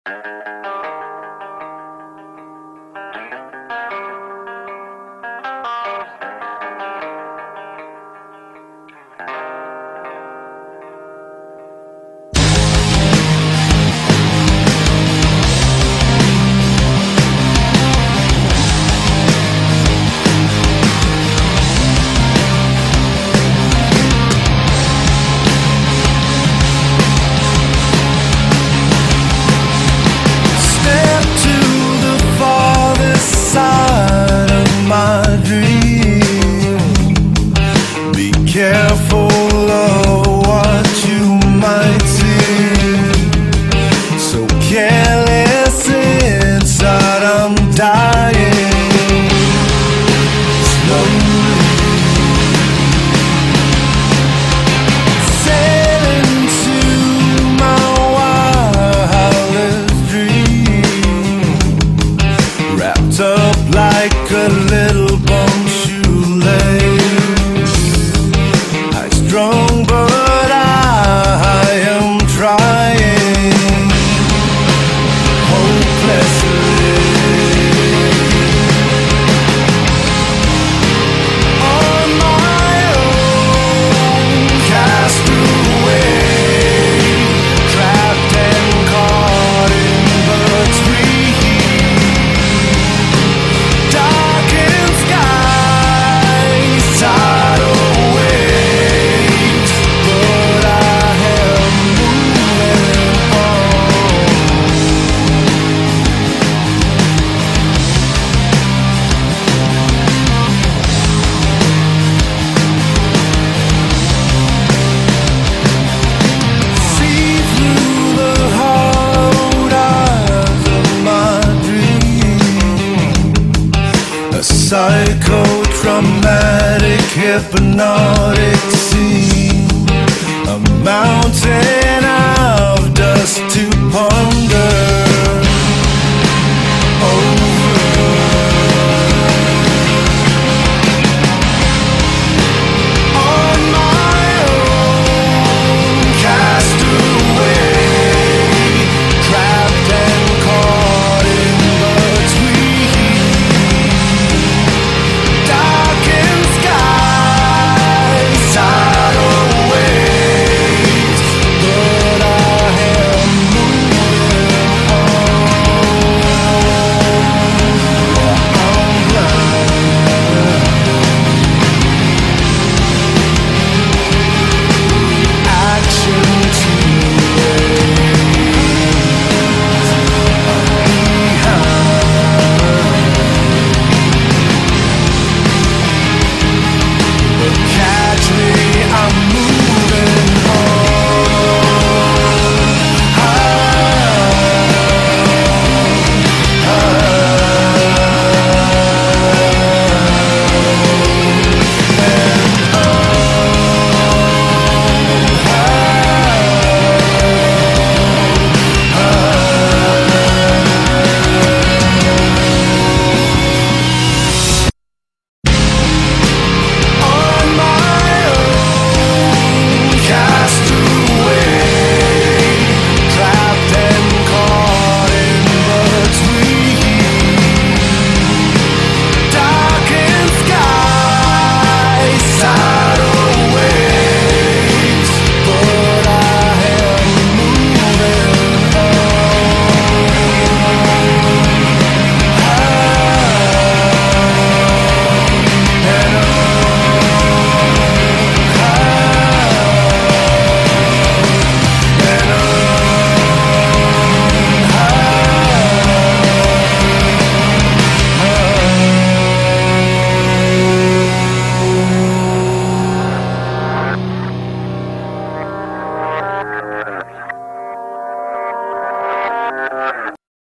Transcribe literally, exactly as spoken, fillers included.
Careful of what you might see. So careless inside, I'm dying slowly. Sailing to my wildest dream, wrapped up like a little bum shoelace. Strong, but I am trying hopelessly. On my own, cast away, trapped and caught in between darkened skies, tidal waves. But I am moving on. See through the hollowed eyes of my dream, a psychotraumatic, hypnotic scene, a mountain.